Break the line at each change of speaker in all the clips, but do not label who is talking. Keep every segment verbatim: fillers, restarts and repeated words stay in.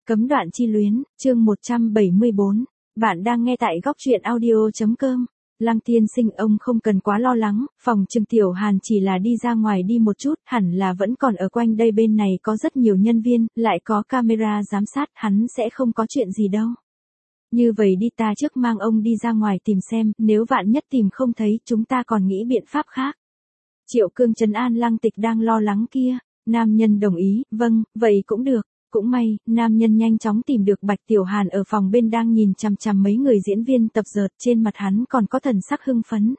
Cấm đoạn chi luyến, chương một trăm bảy mươi bốn. Bạn đang nghe tại góc truyện audio.com. Lăng tiên sinh ông không cần quá lo lắng, phòng trừng Tiểu Hàn chỉ là đi ra ngoài đi một chút, hẳn là vẫn còn ở quanh đây, bên này có rất nhiều nhân viên, lại có camera giám sát, hắn sẽ không có chuyện gì đâu. Như vậy đi, ta trước mang ông đi ra ngoài tìm xem, nếu vạn nhất tìm không thấy, chúng ta còn nghĩ biện pháp khác. Triệu Cương trấn an Lăng Tịch đang lo lắng kia, nam nhân đồng ý, vâng, vậy cũng được. Cũng may, nam nhân nhanh chóng tìm được Bạch Tiểu Hàn ở phòng bên đang nhìn chằm chằm mấy người diễn viên tập dượt, trên mặt hắn còn có thần sắc hưng phấn.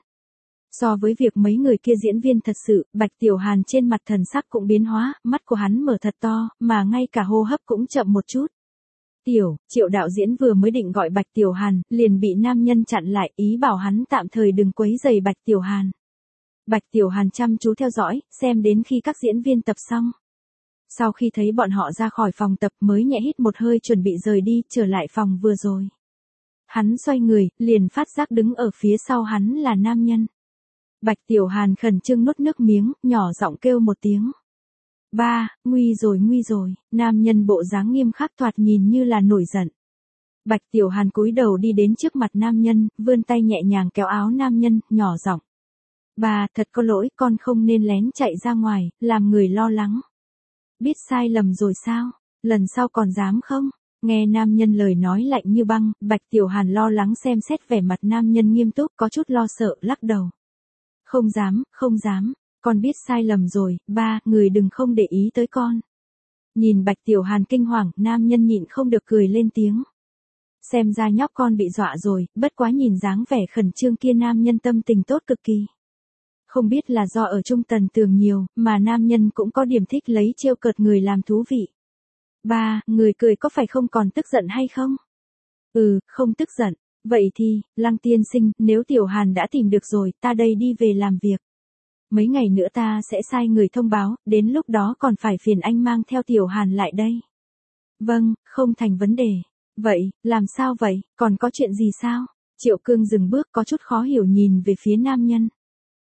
So với việc mấy người kia diễn viên thật sự, Bạch Tiểu Hàn trên mặt thần sắc cũng biến hóa, mắt của hắn mở thật to, mà ngay cả hô hấp cũng chậm một chút. Tiểu, Triệu đạo diễn vừa mới định gọi Bạch Tiểu Hàn, liền bị nam nhân chặn lại, ý bảo hắn tạm thời đừng quấy rầy Bạch Tiểu Hàn. Bạch Tiểu Hàn chăm chú theo dõi, xem đến khi các diễn viên tập xong. Sau khi thấy bọn họ ra khỏi phòng tập mới nhẹ hít một hơi chuẩn bị rời đi, trở lại phòng vừa rồi. Hắn xoay người, liền phát giác đứng ở phía sau hắn là nam nhân. Bạch Tiểu Hàn khẩn trương nuốt nước miếng, nhỏ giọng kêu một tiếng. Ba, nguy rồi nguy rồi, nam nhân bộ dáng nghiêm khắc thoạt nhìn như là nổi giận. Bạch Tiểu Hàn cúi đầu đi đến trước mặt nam nhân, vươn tay nhẹ nhàng kéo áo nam nhân, nhỏ giọng. Ba, thật có lỗi, con không nên lén chạy ra ngoài, làm người lo lắng. Biết sai lầm rồi sao? Lần sau còn dám không? Nghe nam nhân lời nói lạnh như băng, Bạch Tiểu Hàn lo lắng xem xét vẻ mặt nam nhân nghiêm túc, có chút lo sợ, lắc đầu. Không dám, không dám, con biết sai lầm rồi, ba, người đừng không để ý tới con. Nhìn Bạch Tiểu Hàn kinh hoàng, nam nhân nhịn không được cười lên tiếng. Xem ra nhóc con bị dọa rồi, bất quá nhìn dáng vẻ khẩn trương kia nam nhân tâm tình tốt cực kỳ. Không biết là do ở chung Tần Tường nhiều, mà nam nhân cũng có điểm thích lấy trêu cợt người làm thú vị. Ba, người cười có phải không còn tức giận hay không? Ừ, không tức giận. Vậy thì, Lăng tiên sinh, nếu Tiểu Hàn đã tìm được rồi, ta đây đi về làm việc. Mấy ngày nữa ta sẽ sai người thông báo, đến lúc đó còn phải phiền anh mang theo Tiểu Hàn lại đây. Vâng, không thành vấn đề. Vậy, làm sao vậy, còn có chuyện gì sao? Triệu Cương dừng bước có chút khó hiểu nhìn về phía nam nhân.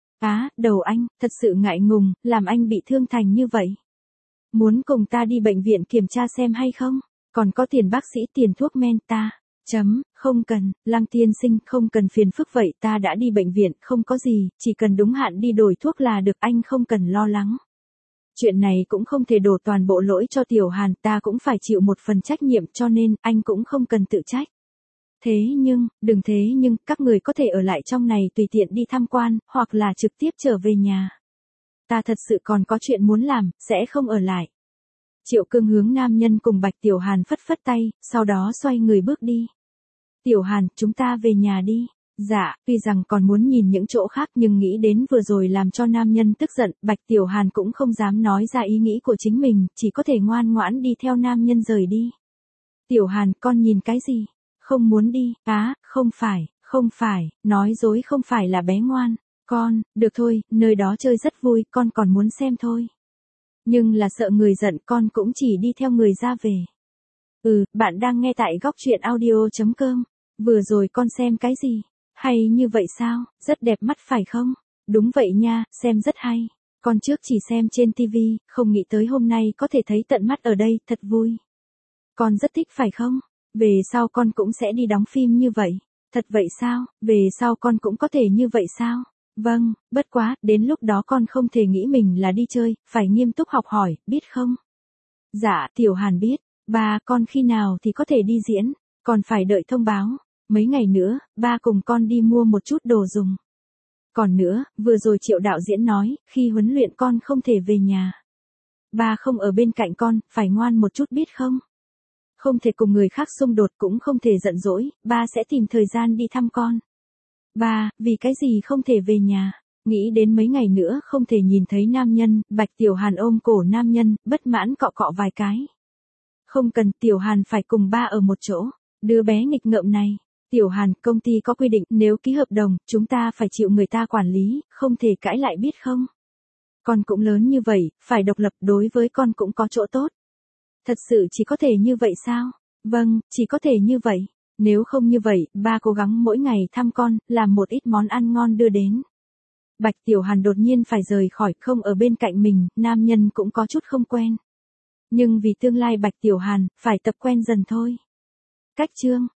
Á, đầu anh, thật sự ngại ngùng, làm anh bị thương thành như vậy. Muốn cùng ta đi bệnh viện kiểm tra xem hay không? Còn có tiền bác sĩ, tiền thuốc men ta. Chấm, không cần, Lăng tiên sinh, không cần phiền phức vậy, ta đã đi bệnh viện, không có gì, chỉ cần đúng hạn đi đổi thuốc là được, anh không cần lo lắng. Chuyện này cũng không thể đổ toàn bộ lỗi cho Tiểu Hàn, ta cũng phải chịu một phần trách nhiệm, cho nên, anh cũng không cần tự trách. Thế nhưng, đừng thế nhưng, các người có thể ở lại trong này tùy tiện đi tham quan, hoặc là trực tiếp trở về nhà. Ta thật sự còn có chuyện muốn làm, sẽ không ở lại. Triệu Cương hướng nam nhân cùng Bạch Tiểu Hàn phất phất tay, sau đó xoay người bước đi. Tiểu Hàn, chúng ta về nhà đi. Dạ, tuy rằng còn muốn nhìn những chỗ khác nhưng nghĩ đến vừa rồi làm cho nam nhân tức giận, Bạch Tiểu Hàn cũng không dám nói ra ý nghĩ của chính mình, chỉ có thể ngoan ngoãn đi theo nam nhân rời đi. Tiểu Hàn, con nhìn cái gì? Không muốn đi, á, không phải, không phải, nói dối không phải là bé ngoan, con, được thôi, nơi đó chơi rất vui, con còn muốn xem thôi. Nhưng là sợ người giận, con cũng chỉ đi theo người ra về. Ừ, bạn đang nghe tại góc truyện audio.com, vừa rồi con xem cái gì? Hay như vậy sao, rất đẹp mắt phải không? Đúng vậy nha, xem rất hay. Con trước chỉ xem trên tivi, không nghĩ tới hôm nay có thể thấy tận mắt ở đây, thật vui. Con rất thích phải không? Về sau con cũng sẽ đi đóng phim như vậy. Thật vậy sao? Về sau con cũng có thể như vậy sao? Vâng, bất quá, đến lúc đó con không thể nghĩ mình là đi chơi, phải nghiêm túc học hỏi, biết không? Dạ, Tiểu Hàn biết. Ba, con khi nào thì có thể đi diễn? Còn phải đợi thông báo. Mấy ngày nữa, ba cùng con đi mua một chút đồ dùng. Còn nữa, vừa rồi Triệu đạo diễn nói, khi huấn luyện con không thể về nhà. Ba không ở bên cạnh con, phải ngoan một chút biết không? Không thể cùng người khác xung đột, cũng không thể giận dỗi, ba sẽ tìm thời gian đi thăm con. Ba, vì cái gì không thể về nhà? Nghĩ đến mấy ngày nữa không thể nhìn thấy nam nhân, Bạch Tiểu Hàn ôm cổ nam nhân, bất mãn cọ cọ vài cái. Không cần, Tiểu Hàn phải cùng ba ở một chỗ. Đứa bé nghịch ngợm này. Tiểu Hàn, công ty có quy định, nếu ký hợp đồng, chúng ta phải chịu người ta quản lý, không thể cãi lại biết không? Con cũng lớn như vậy, phải độc lập, đối với con cũng có chỗ tốt. Thật sự chỉ có thể như vậy sao? Vâng, chỉ có thể như vậy. Nếu không như vậy, ba cố gắng mỗi ngày thăm con, làm một ít món ăn ngon đưa đến. Bạch Tiểu Hàn đột nhiên phải rời khỏi, không ở bên cạnh mình, nam nhân cũng có chút không quen. Nhưng vì tương lai Bạch Tiểu Hàn, phải tập quen dần thôi. Cách chương